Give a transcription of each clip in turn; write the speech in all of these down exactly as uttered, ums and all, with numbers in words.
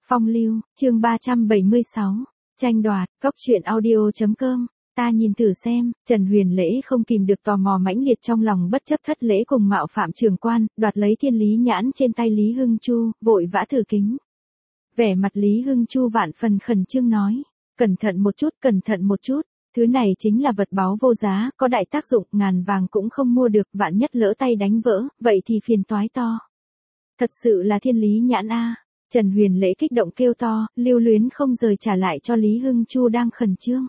Phong lưu, chương ba trăm bảy mươi sáu, tranh đoạt, góc truyện audio.com, ta nhìn thử xem, Trần Huyền Lễ không kìm được tò mò mãnh liệt trong lòng bất chấp thất lễ cùng mạo phạm trưởng quan, đoạt lấy thiên lý nhãn trên tay Lý Hưng Chu, vội vã thử kính. Vẻ mặt Lý Hưng Chu vạn phần khẩn trương nói, cẩn thận một chút, cẩn thận một chút, thứ này chính là vật báu vô giá, có đại tác dụng, ngàn vàng cũng không mua được, vạn nhất lỡ tay đánh vỡ, vậy thì phiền toái to. Thật sự là thiên lý nhãn a. Trần Huyền Lễ kích động kêu to, lưu luyến không rời trả lại cho Lý Hưng Chu đang khẩn trương.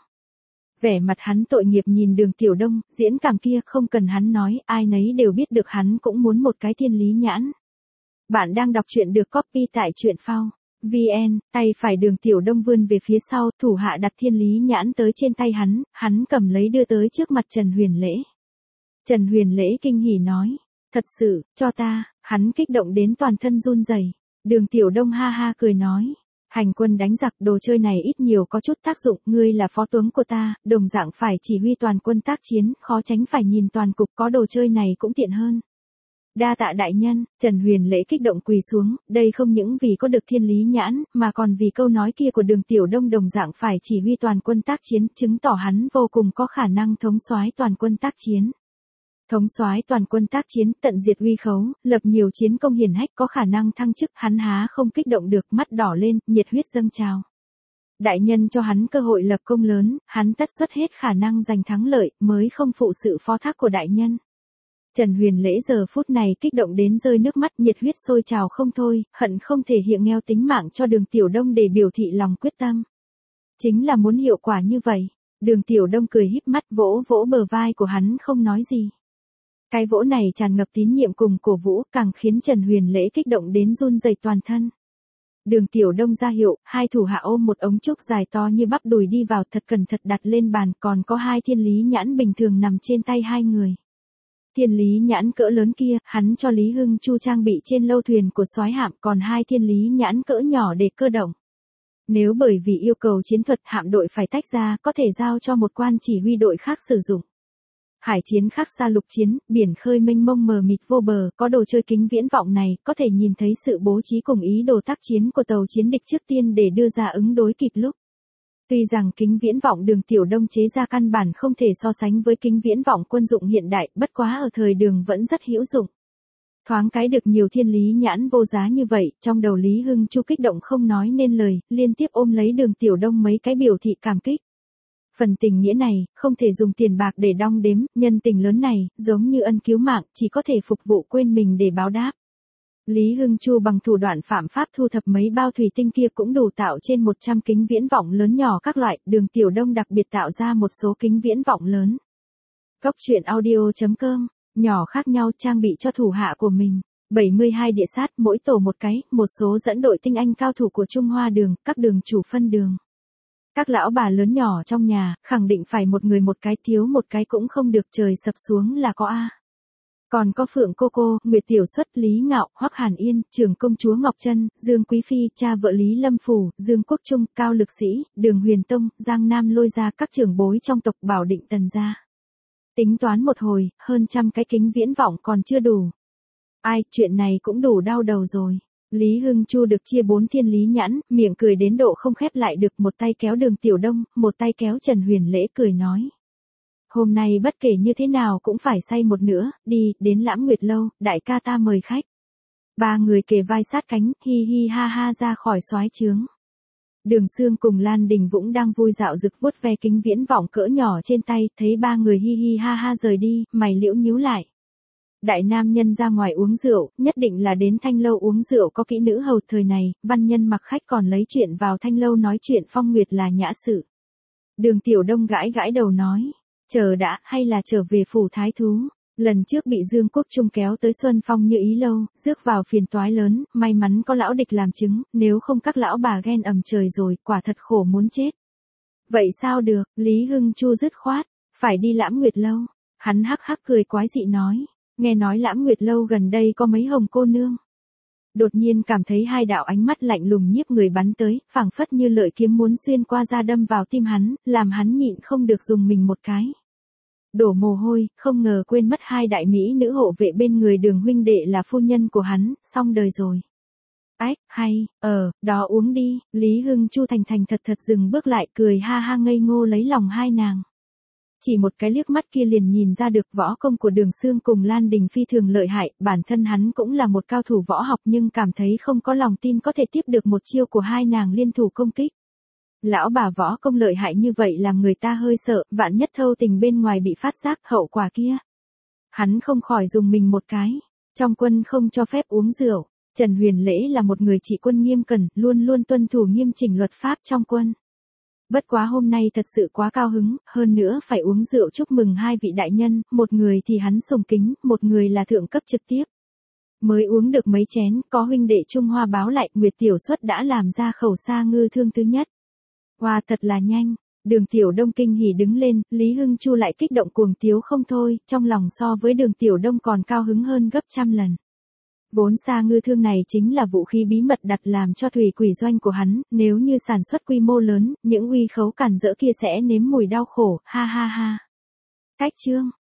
Vẻ mặt hắn tội nghiệp nhìn Đường Tiểu Đông, diễn cảm kia không cần hắn nói, ai nấy đều biết được hắn cũng muốn một cái thiên lý nhãn. Bạn đang đọc truyện được copy tại truyện phao chấm vn, tay phải Đường Tiểu Đông vươn về phía sau, thủ hạ đặt thiên lý nhãn tới trên tay hắn, hắn cầm lấy đưa tới trước mặt Trần Huyền Lễ. Trần Huyền Lễ kinh hỉ nói, thật sự, cho ta, hắn kích động đến toàn thân run rẩy. Đường Tiểu Đông ha ha cười nói, hành quân đánh giặc, đồ chơi này ít nhiều có chút tác dụng, ngươi là phó tướng của ta, đồng dạng phải chỉ huy toàn quân tác chiến, khó tránh phải nhìn toàn cục, có đồ chơi này cũng tiện hơn. Đa tạ đại nhân, Trần Huyền Lễ kích động quỳ xuống, đây không những vì có được thiên lý nhãn, mà còn vì câu nói kia của Đường Tiểu Đông đồng dạng phải chỉ huy toàn quân tác chiến, chứng tỏ hắn vô cùng có khả năng thống soái toàn quân tác chiến. Thống soái toàn quân tác chiến, tận diệt uy khấu, lập nhiều chiến công hiển hách, có khả năng thăng chức, hắn há không kích động được, mắt đỏ lên, nhiệt huyết dâng trào. Đại nhân cho hắn cơ hội lập công lớn, hắn tất xuất hết khả năng giành thắng lợi, mới không phụ sự phó thác của đại nhân. Trần Huyền Lễ giờ phút này kích động đến rơi nước mắt, nhiệt huyết sôi trào không thôi, hận không thể hiện nghèo tính mạng cho Đường Tiểu Đông để biểu thị lòng quyết tâm. Chính là muốn hiệu quả như vậy. Đường Tiểu Đông cười híp mắt, vỗ vỗ bờ vai của hắn không nói gì. Cái vỗ này tràn ngập tín nhiệm cùng cổ vũ, càng khiến Trần Huyền Lễ kích động đến run rẩy toàn thân. Đường Tiểu Đông ra hiệu, hai thủ hạ ôm một ống trúc dài to như bắp đùi đi vào, thật cẩn thận đặt lên bàn, còn có hai thiên lý nhãn bình thường nằm trên tay hai người. Thiên lý nhãn cỡ lớn kia, hắn cho Lý Hưng Chu trang bị trên lâu thuyền của soái hạm, còn hai thiên lý nhãn cỡ nhỏ để cơ động. Nếu bởi vì yêu cầu chiến thuật hạm đội phải tách ra, có thể giao cho một quan chỉ huy đội khác sử dụng. Hải chiến khác xa lục chiến, biển khơi mênh mông mờ mịt vô bờ, có đồ chơi kính viễn vọng này, có thể nhìn thấy sự bố trí cùng ý đồ tác chiến của tàu chiến địch trước tiên để đưa ra ứng đối kịp lúc. Tuy rằng kính viễn vọng Đường Tiểu Đông chế ra căn bản không thể so sánh với kính viễn vọng quân dụng hiện đại, bất quá ở thời Đường vẫn rất hữu dụng. Thoáng cái được nhiều thiên lý nhãn vô giá như vậy, trong đầu Lý Hưng Chu kích động không nói nên lời, liên tiếp ôm lấy Đường Tiểu Đông mấy cái biểu thị cảm kích. Phần tình nghĩa này, không thể dùng tiền bạc để đong đếm, nhân tình lớn này, giống như ân cứu mạng, chỉ có thể phục vụ quên mình để báo đáp. Lý Hưng Chu bằng thủ đoạn phạm pháp thu thập mấy bao thủy tinh kia cũng đủ tạo trên một trăm kính viễn vọng lớn nhỏ các loại, Đường Tiểu Đông đặc biệt tạo ra một số kính viễn vọng lớn. Góc truyện audio.com, nhỏ khác nhau trang bị cho thủ hạ của mình. bảy mươi hai địa sát, mỗi tổ một cái, một số dẫn đội tinh anh cao thủ của Trung Hoa Đường, các đường chủ phân đường. Các lão bà lớn nhỏ trong nhà, khẳng định phải một người một cái, thiếu một cái cũng không được, trời sập xuống là có A. Còn có Phượng Cô Cô, Nguyệt Tiểu Xuất, Lý Ngạo, Hoắc Hàn Yên, Trưởng Công Chúa Ngọc Trân, Dương Quý Phi, cha vợ Lý Lâm Phủ, Dương Quốc Trung, Cao Lực Sĩ, Đường Huyền Tông, Giang Nam Lôi ra các trưởng bối trong tộc Bảo Định Tần gia. Tính toán một hồi, hơn trăm cái kính viễn vọng còn chưa đủ. Ai, chuyện này cũng đủ đau đầu rồi. Lý Hưng Chu được chia bốn thiên lý nhãn, miệng cười đến độ không khép lại được, một tay kéo Đường Tiểu Đông, một tay kéo Trần Huyền Lễ cười nói. Hôm nay bất kể như thế nào cũng phải say một nữa, đi, đến Lãm Nguyệt Lâu, đại ca ta mời khách. Ba người kề vai sát cánh, hi hi ha ha ra khỏi soái trướng. Đường Sương cùng Lan Đình Vũng đang vui dạo rực vuốt ve kính viễn vọng cỡ nhỏ trên tay, thấy ba người hi hi ha ha rời đi, mày liễu nhíu lại. Đại nam nhân ra ngoài uống rượu, nhất định là đến Thanh Lâu uống rượu, có kỹ nữ hầu thời này, văn nhân mặc khách còn lấy chuyện vào Thanh Lâu nói chuyện phong nguyệt là nhã sự. Đường Tiểu Đông gãi gãi đầu nói, chờ đã, hay là trở về phủ thái thú. Lần trước bị Dương Quốc Trung kéo tới Xuân Phong như ý lâu, rước vào phiền toái lớn, may mắn có lão địch làm chứng, nếu không các lão bà ghen ầm trời rồi, quả thật khổ muốn chết. Vậy sao được, Lý Hưng Chu dứt khoát, phải đi Lãm Nguyệt Lâu. Hắn hắc hắc cười quái dị nói, nghe nói Lãm Nguyệt Lâu gần đây có mấy hồng cô nương. Đột nhiên cảm thấy hai đạo ánh mắt lạnh lùng nhiếp người bắn tới, phảng phất như lợi kiếm muốn xuyên qua da đâm vào tim hắn, làm hắn nhịn không được dùng mình một cái. Đổ mồ hôi, không ngờ quên mất hai đại mỹ nữ hộ vệ bên người Đường huynh đệ là phu nhân của hắn, xong đời rồi. Ách, hay, ờ, đó uống đi, Lý Hưng Chu thành thành thật thật dừng bước lại cười ha ha ngây ngô lấy lòng hai nàng. Chỉ một cái liếc mắt kia liền nhìn ra được võ công của Đường Xương cùng Lan Đình phi thường lợi hại, bản thân hắn cũng là một cao thủ võ học nhưng cảm thấy không có lòng tin có thể tiếp được một chiêu của hai nàng liên thủ công kích. Lão bà võ công lợi hại như vậy làm người ta hơi sợ, vạn nhất thâu tình bên ngoài bị phát giác hậu quả kia. Hắn không khỏi dùng mình một cái, trong quân không cho phép uống rượu, Trần Huyền Lễ là một người trị quân nghiêm cẩn, luôn luôn tuân thủ nghiêm chỉnh luật pháp trong quân. Bất quá hôm nay thật sự quá cao hứng, hơn nữa phải uống rượu chúc mừng hai vị đại nhân, một người thì hắn sùng kính, một người là thượng cấp trực tiếp. Mới uống được mấy chén, có huynh đệ Trung Hoa báo lại, Nguyệt Tiểu Xuất đã làm ra khẩu sa ngư thương thứ nhất. Wow, thật là nhanh. Đường Tiểu Đông kinh hỉ đứng lên, Lý Hưng Chu lại kích động cuồng tiếu không thôi, trong lòng so với Đường Tiểu Đông còn cao hứng hơn gấp trăm lần. Vốn sa ngư thương này chính là vũ khí bí mật đặt làm cho thủy quỷ doanh của hắn, nếu như sản xuất quy mô lớn, những uy khấu cản rỡ kia sẽ nếm mùi đau khổ, ha ha ha. Cách chương